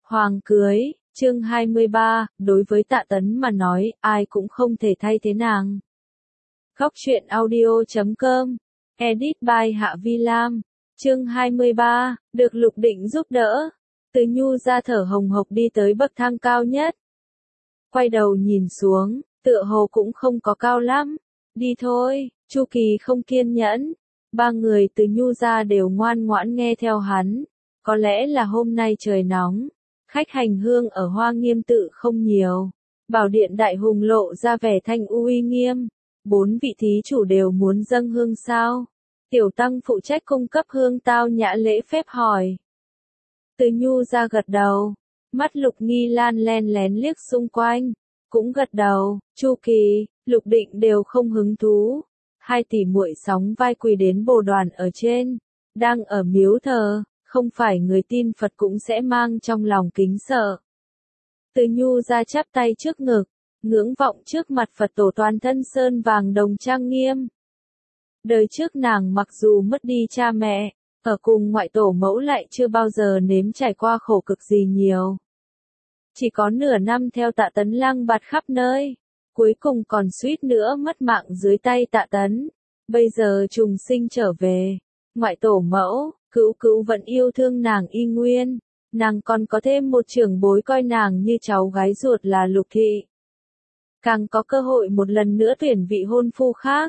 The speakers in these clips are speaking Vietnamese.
Hoàng cưới, chương 23, đối với Tạ Tấn mà nói, ai cũng không thể thay thế nàng. Góc truyện audio.com, edit by Hạ Vi Lam, chương 23, được Lục Định giúp đỡ. Từ Nhu ra thở hồng hộc đi tới bậc thang cao nhất. Quay đầu nhìn xuống, tựa hồ cũng không có cao lắm. Đi thôi, Chu Kỳ không kiên nhẫn. Ba người Từ Nhu ra đều ngoan ngoãn nghe theo hắn. Có lẽ là hôm nay trời nóng. Khách hành hương ở Hoa Nghiêm tự không nhiều. Bảo điện đại hùng lộ ra vẻ thanh uy nghiêm. 4 vị thí chủ đều muốn dâng hương sao? Tiểu tăng phụ trách cung cấp hương tao nhã lễ phép hỏi. Từ Nhu ra gật đầu. Mắt Lục Nghi Lan len lén liếc xung quanh. Cũng gật đầu. Chu Kỳ, Lục Định đều không hứng thú. Hai tỷ muội sóng vai quỳ đến bồ đoàn ở trên. Đang ở miếu thờ. Không phải người tin Phật cũng sẽ mang trong lòng kính sợ. Từ Nhu ra chắp tay trước ngực, ngưỡng vọng trước mặt Phật tổ toàn thân sơn vàng đồng trang nghiêm. Đời trước nàng mặc dù mất đi cha mẹ, ở cùng ngoại tổ mẫu lại chưa bao giờ nếm trải qua khổ cực gì nhiều. Chỉ có nửa năm theo Tạ Tấn lang bạt khắp nơi, cuối cùng còn suýt nữa mất mạng dưới tay Tạ Tấn. Bây giờ trùng sinh trở về, ngoại tổ mẫu, Cữu Cữu vẫn yêu thương nàng y nguyên, nàng còn có thêm một trưởng bối coi nàng như cháu gái ruột là Lục Thị. Càng có cơ hội một lần nữa tuyển vị hôn phu khác.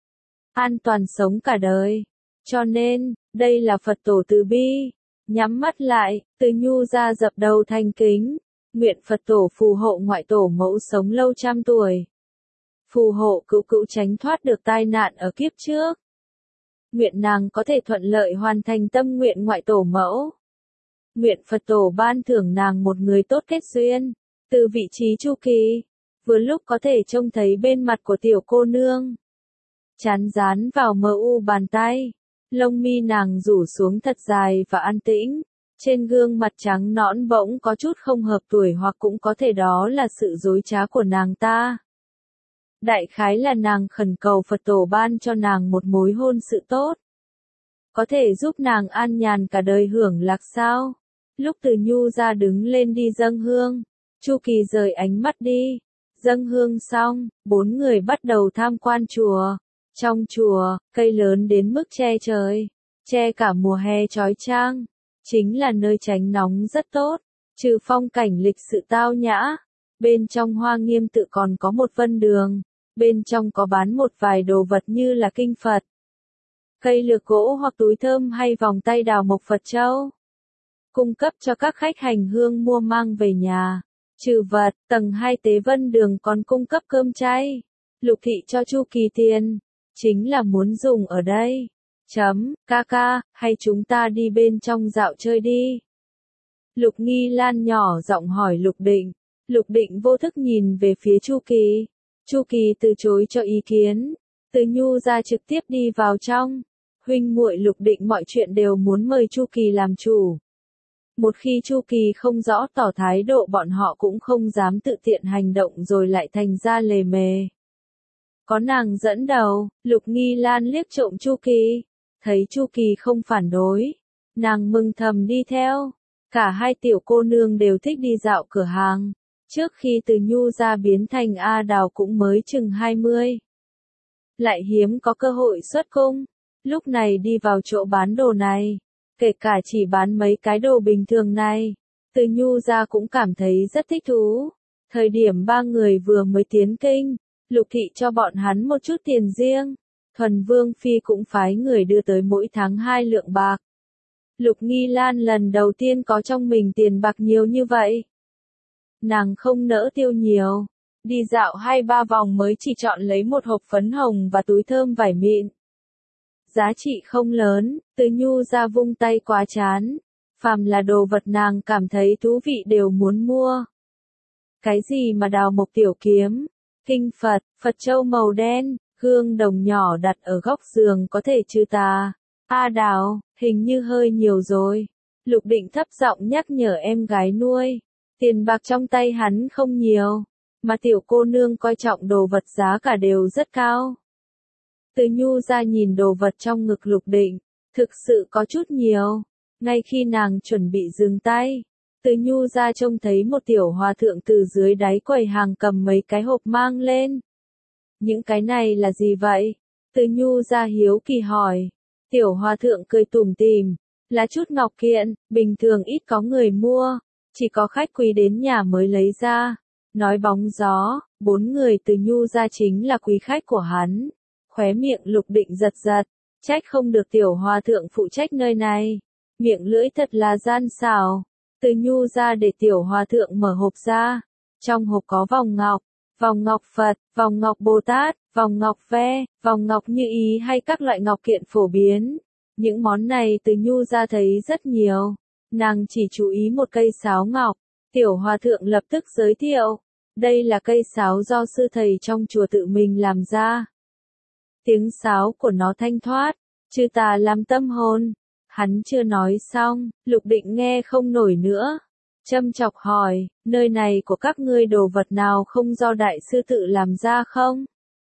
An toàn sống cả đời. Cho nên, đây là Phật tổ từ bi. Nhắm mắt lại, Từ Nhu ra dập đầu thành kính. Nguyện Phật tổ phù hộ ngoại tổ mẫu sống lâu trăm tuổi. Phù hộ Cữu Cữu tránh thoát được tai nạn ở kiếp trước. Nguyện nàng có thể thuận lợi hoàn thành tâm nguyện ngoại tổ mẫu. Nguyện Phật tổ ban thưởng nàng một người tốt kết duyên. Từ vị trí Chu Kỳ, vừa lúc có thể trông thấy bên mặt của tiểu cô nương. Chán dán vào mờ u bàn tay. Lông mi nàng rủ xuống thật dài và an tĩnh. Trên gương mặt trắng nõn bỗng có chút không hợp tuổi hoặc cũng có thể đó là sự dối trá của nàng ta. Đại khái là nàng khẩn cầu Phật tổ ban cho nàng một mối hôn sự tốt. Có thể giúp nàng an nhàn cả đời hưởng lạc sao? Lúc Từ Nhu ra đứng lên đi dâng hương, Chu Kỳ rời ánh mắt đi. Dâng hương xong, 4 người bắt đầu tham quan chùa. Trong chùa, cây lớn đến mức che trời, che cả mùa hè chói chang. Chính là nơi tránh nóng rất tốt, trừ phong cảnh lịch sự tao nhã. Bên trong Hoa Nghiêm tự còn có một vân đường. Bên trong có bán một vài đồ vật như là kinh Phật, cây lược gỗ hoặc túi thơm hay vòng tay đào mộc Phật châu. Cung cấp cho các khách hành hương mua mang về nhà. Trừ vật, tầng 2 tế vân đường còn cung cấp cơm chay. Lục Thị cho Chu Kỳ tiền, chính là muốn dùng ở đây. Ca, hay chúng ta đi bên trong dạo chơi đi. Lục Nghi Lan nhỏ giọng hỏi Lục Định. Lục Định vô thức nhìn về phía Chu Kỳ. Chu Kỳ từ chối cho ý kiến. Từ Nhu ra trực tiếp đi vào trong. Huynh muội Lục Định mọi chuyện đều muốn mời Chu Kỳ làm chủ. Một khi Chu Kỳ không rõ tỏ thái độ bọn họ cũng không dám tự tiện hành động rồi lại thành ra lề mề. Có nàng dẫn đầu, Lục Nghi Lan liếc trộm Chu Kỳ. Thấy Chu Kỳ không phản đối. Nàng mừng thầm đi theo. Cả hai tiểu cô nương đều thích đi dạo cửa hàng. Trước khi Từ Nhu ra biến thành A Đào cũng mới chừng 20. Lại hiếm có cơ hội xuất cung. Lúc này đi vào chỗ bán đồ này. Kể cả chỉ bán mấy cái đồ bình thường này. Từ Nhu ra cũng cảm thấy rất thích thú. Thời điểm 3 người vừa mới tiến kinh. Lục Thị cho bọn hắn một chút tiền riêng. Thuần Vương Phi cũng phái người đưa tới mỗi tháng 2 lượng bạc. Lục Nghi Lan lần đầu tiên có trong mình tiền bạc nhiều như vậy. Nàng không nỡ tiêu nhiều. Đi dạo 2-3 vòng mới chỉ chọn lấy một hộp phấn hồng và túi thơm vải mịn. Giá trị không lớn, Từ Nhu ra vung tay quá chán. Phàm là đồ vật nàng cảm thấy thú vị đều muốn mua. Cái gì mà đào mộc tiểu kiếm, kinh Phật, Phật châu màu đen, gương đồng nhỏ đặt ở góc giường có thể trừ tà. A Đào, hình như hơi nhiều rồi. Lục Định thấp giọng nhắc nhở em gái nuôi. Tiền bạc trong tay hắn không nhiều, mà tiểu cô nương coi trọng đồ vật giá cả đều rất cao. Từ Nhu ra nhìn đồ vật trong ngực Lục Định, thực sự có chút nhiều. Ngay khi nàng chuẩn bị dừng tay, Từ Nhu ra trông thấy một tiểu hòa thượng từ dưới đáy quầy hàng cầm mấy cái hộp mang lên. Những cái này là gì vậy? Từ Nhu ra hiếu kỳ hỏi. Tiểu hòa thượng cười tủm tỉm, là chút ngọc kiện, bình thường ít có người mua, chỉ có khách quý đến nhà mới lấy ra. Nói bóng gió, 4 người Từ Nhu ra chính là quý khách của hắn. Khóe miệng Lục Định giật giật, trách không được tiểu hòa thượng phụ trách nơi này. Miệng lưỡi thật là gian xảo. Từ Nhu ra để tiểu hòa thượng mở hộp ra. Trong hộp có vòng ngọc Phật, vòng ngọc Bồ Tát, vòng ngọc ve, vòng ngọc như ý hay các loại ngọc kiện phổ biến. Những món này Từ Nhu ra thấy rất nhiều. Nàng chỉ chú ý một cây sáo ngọc. Tiểu hòa thượng lập tức giới thiệu. Đây là cây sáo do sư thầy trong chùa tự mình làm ra. Tiếng sáo của nó thanh thoát, chư tà làm tâm hồn. Hắn chưa nói xong, Lục Định nghe không nổi nữa. Châm chọc hỏi, nơi này của các ngươi đồ vật nào không do đại sư tự làm ra không?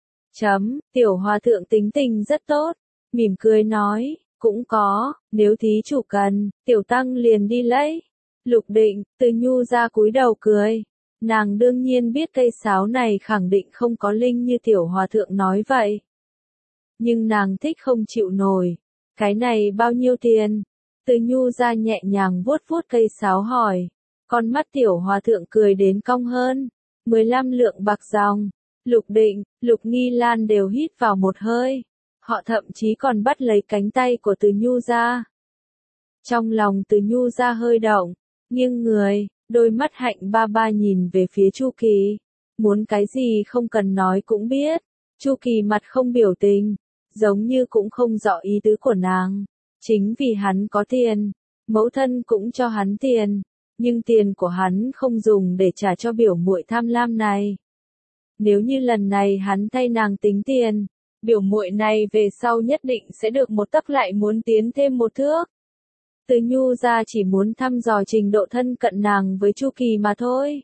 Tiểu hòa thượng tính tình rất tốt, mỉm cười nói, cũng có, nếu thí chủ cần, tiểu tăng liền đi lấy. Lục Định, Từ Nhu ra cúi đầu cười. Nàng đương nhiên biết cây sáo này khẳng định không có linh như tiểu hòa thượng nói vậy. Nhưng nàng thích không chịu nổi. Cái này bao nhiêu tiền? Từ Nhu ra nhẹ nhàng vuốt vuốt cây sáo hỏi. Con mắt tiểu hòa thượng cười đến cong hơn. 15 lượng bạc dòng. Lục Định, Lục Nghi Lan đều hít vào một hơi. Họ thậm chí còn bắt lấy cánh tay của Từ Nhu ra. Trong lòng Từ Nhu ra hơi động, nghiêng người, đôi mắt hạnh ba ba nhìn về phía Chu Kỳ. Muốn cái gì không cần nói cũng biết. Chu Kỳ mặt không biểu tình, giống như cũng không rõ ý tứ của nàng. Chính vì hắn có tiền, mẫu thân cũng cho hắn tiền, nhưng tiền của hắn không dùng để trả cho biểu muội tham lam này. Nếu như lần này hắn thay nàng tính tiền, biểu muội này về sau nhất định sẽ được một tấc lại muốn tiến thêm một thước. Từ Nhu ra chỉ muốn thăm dò trình độ thân cận nàng với Chu Kỳ mà thôi.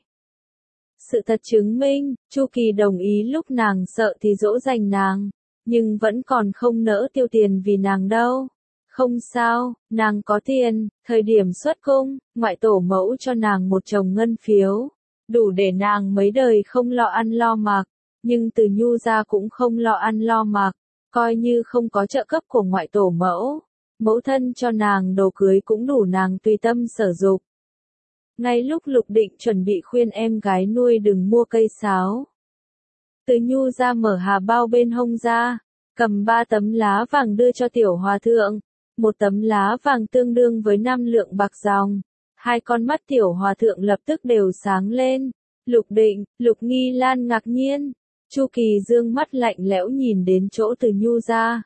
Sự thật chứng minh, Chu Kỳ đồng ý lúc nàng sợ thì dỗ dành nàng, nhưng vẫn còn không nỡ tiêu tiền vì nàng đâu. Không sao, nàng có tiền, thời điểm xuất cung, ngoại tổ mẫu cho nàng một chồng ngân phiếu, đủ để nàng mấy đời không lo ăn lo mặc, nhưng Từ Nhu ra cũng không lo ăn lo mặc, coi như không có trợ cấp của ngoại tổ mẫu. Mẫu thân cho nàng đồ cưới cũng đủ nàng tùy tâm sở dục. Ngay lúc Lục Định chuẩn bị khuyên em gái nuôi đừng mua cây sáo, Từ Nhu ra mở hà bao bên hông ra, cầm 3 tấm lá vàng đưa cho tiểu hòa thượng. Một tấm lá vàng tương đương với 5 lượng bạc dòng. Hai con mắt tiểu hòa thượng lập tức đều sáng lên. Lục Định, Lục Nghi Lan ngạc nhiên. Chu Kỳ dương mắt lạnh lẽo nhìn đến chỗ Từ Nhu ra.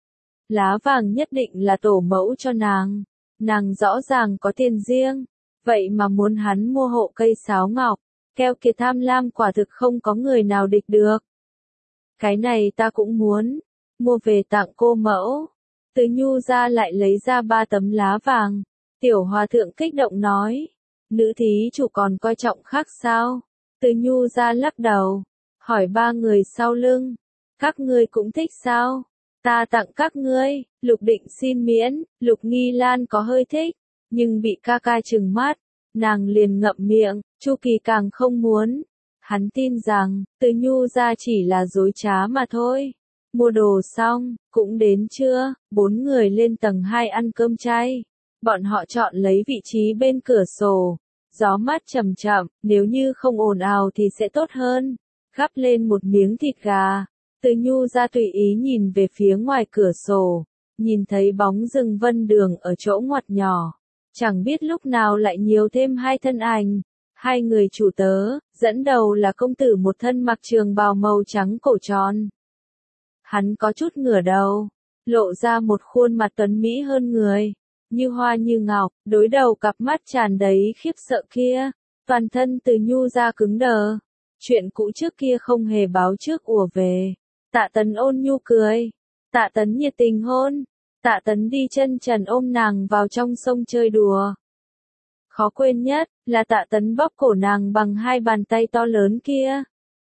Lá vàng nhất định là tổ mẫu cho nàng. Nàng rõ ràng có tiền riêng. Vậy mà muốn hắn mua hộ cây sáo ngọc. Keo kiệt tham lam quả thực không có người nào địch được. Cái này ta cũng muốn. Mua về tặng cô mẫu. Từ Nhu ra lại lấy ra 3 tấm lá vàng. Tiểu hòa thượng kích động nói. Nữ thí chủ còn coi trọng khác sao? Từ Nhu ra lắc đầu. Hỏi 3 người sau lưng. Các ngươi cũng thích sao? Ta tặng các ngươi. Lục Định xin miễn. Lục Nghi Lan có hơi thích, nhưng bị ca ca trừng mắt. Nàng liền ngậm miệng. Chu Kỳ càng không muốn. Hắn tin rằng, Từ Nhu ra chỉ là dối trá mà thôi. Mua đồ xong, cũng đến trưa, 4 người lên tầng 2 ăn cơm chay. Bọn họ chọn lấy vị trí bên cửa sổ. Gió mát chậm chậm, nếu như không ồn ào thì sẽ tốt hơn. Gắp lên một miếng thịt gà. Từ Nhu ra tùy ý nhìn về phía ngoài cửa sổ. Nhìn thấy bóng rừng Vân Đường ở chỗ ngoặt nhỏ. Chẳng biết lúc nào lại nhiều thêm 2 thân ảnh. 2 người chủ tớ, dẫn đầu là công tử một thân mặc trường bào màu trắng cổ tròn. Hắn có chút ngửa đầu, lộ ra một khuôn mặt tuấn mỹ hơn người, như hoa như ngọc, đối đầu cặp mắt tràn đầy khiếp sợ kia, toàn thân Từ Nhu ra cứng đờ. Chuyện cũ trước kia không hề báo trước ùa về. Tạ Tấn ôn nhu cười, Tạ Tấn nhiệt tình hôn, Tạ Tấn đi chân trần ôm nàng vào trong sông chơi đùa. Khó quên nhất là Tạ Tấn bóp cổ nàng bằng 2 bàn tay to lớn kia.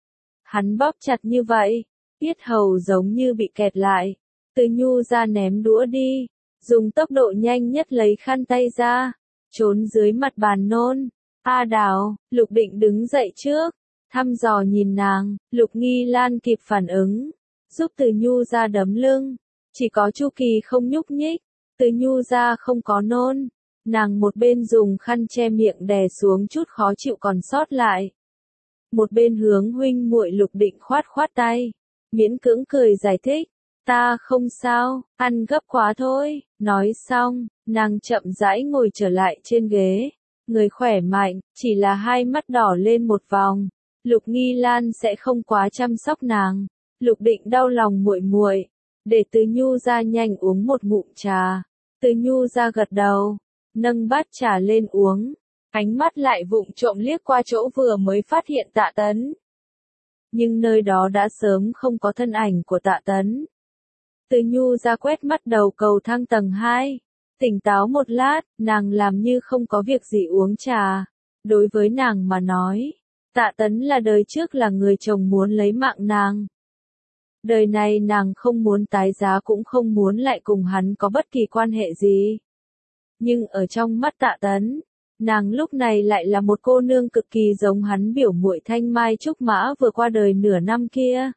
Hắn bóp chặt như vậy, yết hầu giống như bị kẹt lại. Từ Nhu ra ném đũa đi, dùng tốc độ nhanh nhất lấy khăn tay ra, trốn dưới mặt bàn nôn. A Đào, Lục Định đứng dậy trước, thăm dò nhìn nàng, Lục Nghi Lan kịp phản ứng, giúp Từ Nhu ra đấm lưng. Chỉ có Chu Kỳ không nhúc nhích, Từ Nhu ra không có nôn. Nàng một bên dùng khăn che miệng đè xuống chút khó chịu còn sót lại. Một bên hướng huynh muội Lục Định khoát khoát tay, miễn cưỡng cười giải thích. Ta không sao, ăn gấp quá thôi. Nói xong, nàng chậm rãi ngồi trở lại trên ghế. Người khỏe mạnh, chỉ là hai mắt đỏ lên một vòng. Lục Nghi Lan sẽ không quá chăm sóc nàng. Lục Định đau lòng muội muội, để Từ Nhu ra nhanh uống một ngụm trà. Từ Nhu ra gật đầu, nâng bát trà lên uống, ánh mắt lại vụng trộm liếc qua chỗ vừa mới phát hiện Tạ Tấn. Nhưng nơi đó đã sớm không có thân ảnh của Tạ Tấn. Từ Nhu ra quét mắt đầu cầu thang tầng 2, tỉnh táo một lát, nàng làm như không có việc gì uống trà. Đối với nàng mà nói, Tạ Tấn là đời trước là người chồng muốn lấy mạng nàng. Đời này nàng không muốn tái giá cũng không muốn lại cùng hắn có bất kỳ quan hệ gì. Nhưng ở trong mắt Tạ Tấn, nàng lúc này lại là một cô nương cực kỳ giống hắn biểu muội Thanh Mai Trúc Mã vừa qua đời nửa năm kia.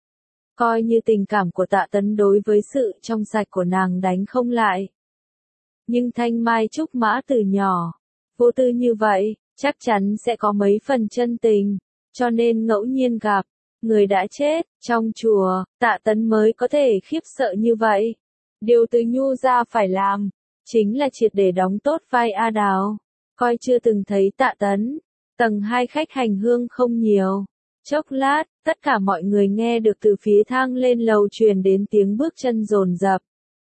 Coi như tình cảm của Tạ Tấn đối với sự trong sạch của nàng đánh không lại. Nhưng Thanh Mai Trúc Mã từ nhỏ, vô tư như vậy, chắc chắn sẽ có mấy phần chân tình, cho nên ngẫu nhiên gặp, người đã chết, trong chùa, Tạ Tấn mới có thể khiếp sợ như vậy. Điều Từ Nhu ra phải làm, chính là triệt để đóng tốt vai A Đào, coi chưa từng thấy Tạ Tấn. Tầng 2 khách hành hương không nhiều. Chốc lát, tất cả mọi người nghe được từ phía thang lên lầu truyền đến tiếng bước chân dồn dập.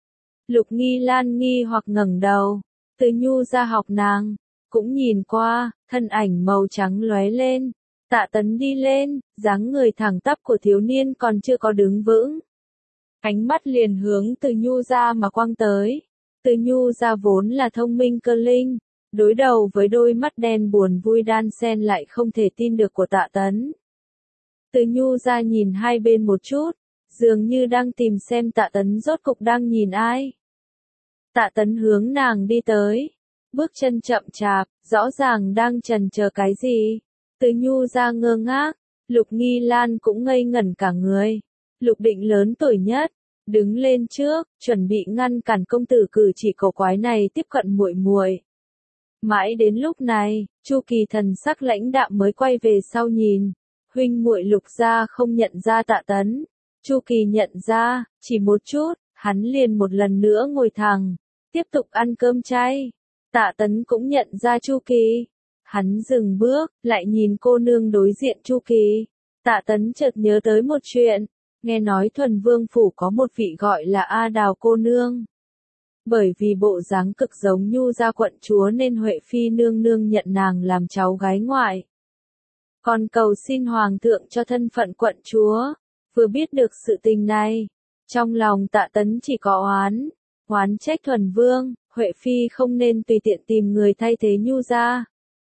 Lục Nghi Lan nghi hoặc ngẩng đầu, Từ Nhu ra học nàng, cũng nhìn qua, thân ảnh màu trắng lóe lên. Tạ Tấn đi lên, dáng người thẳng tắp của thiếu niên còn chưa có đứng vững. Ánh mắt liền hướng Từ Nhu ra mà quăng tới. Từ Nhu ra vốn là thông minh cơ linh, đối đầu với đôi mắt đen buồn vui đan xen lại không thể tin được của Tạ Tấn. Từ Nhu ra nhìn hai bên một chút, dường như đang tìm xem Tạ Tấn rốt cục đang nhìn ai. Tạ Tấn hướng nàng đi tới, bước chân chậm chạp, rõ ràng đang chần chờ cái gì. Từ Nhu ra ngơ ngác, Lục Nghi Lan cũng ngây ngẩn cả người. Lục Định lớn tuổi nhất, đứng lên trước, chuẩn bị ngăn cản công tử cử chỉ cổ quái này tiếp cận muội muội. Mãi đến lúc này, Chu Kỳ thần sắc lãnh đạm mới quay về sau nhìn. Huynh muội Lục gia không nhận ra Tạ Tấn. Chu Kỳ nhận ra, chỉ một chút, hắn liền một lần nữa ngồi thẳng, tiếp tục ăn cơm chay. Tạ Tấn cũng nhận ra Chu Kỳ. Hắn dừng bước, lại nhìn cô nương đối diện Chu Kỳ. Tạ Tấn chợt nhớ tới một chuyện, nghe nói Thuần Vương phủ có một vị gọi là A Đào cô nương. Bởi vì bộ dáng cực giống Nhu gia quận chúa nên Huệ Phi nương nương nhận nàng làm cháu gái ngoại. Còn cầu xin Hoàng thượng cho thân phận quận chúa. Vừa biết được sự tình này, trong lòng Tạ Tấn chỉ có oán trách Thuần Vương, Huệ Phi không nên tùy tiện tìm người thay thế Nhu gia.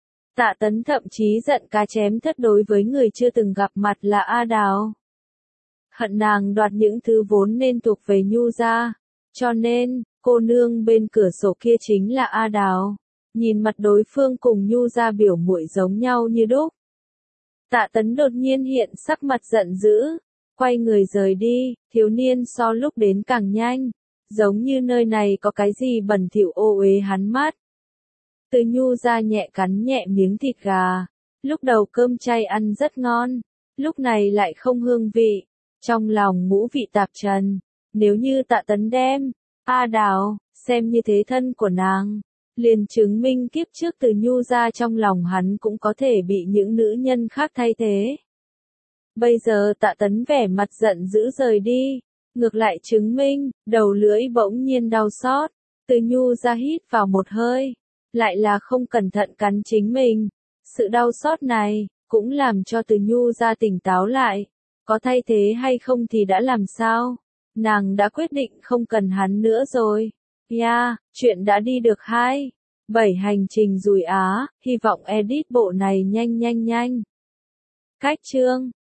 Tạ Tấn thậm chí giận cá chém thất đối với người chưa từng gặp mặt là A Đào. Hận nàng đoạt những thứ vốn nên thuộc về Nhu gia. Cho nên, cô nương bên cửa sổ kia chính là A Đào. Nhìn mặt đối phương cùng Nhu gia biểu muội giống nhau như đúc. Tạ Tấn đột nhiên hiện sắc mặt giận dữ, quay người rời đi, thiếu niên so lúc đến càng nhanh, giống như nơi này có cái gì bẩn thỉu ô uế hắn mắt. Từ Nhu ra nhẹ cắn nhẹ miếng thịt gà, lúc đầu cơm chay ăn rất ngon, lúc này lại không hương vị, trong lòng ngũ vị tạp trần. Nếu như Tạ Tấn đem A Đào xem như thế thân của nàng, liền chứng minh kiếp trước Từ Nhu ra trong lòng hắn cũng có thể bị những nữ nhân khác thay thế. Bây giờ Tạ Tấn vẻ mặt giận dữ rời đi, ngược lại chứng minh, đầu lưỡi bỗng nhiên đau xót. Từ Nhu ra hít vào một hơi, lại là không cẩn thận cắn chính mình. Sự đau xót này cũng làm cho Từ Nhu ra tỉnh táo lại. Có thay thế hay không thì đã làm sao? Nàng đã quyết định không cần hắn nữa rồi. Chuyện đã đi được 7 hành trình Dùi Á, hy vọng edit bộ này nhanh. Cách chương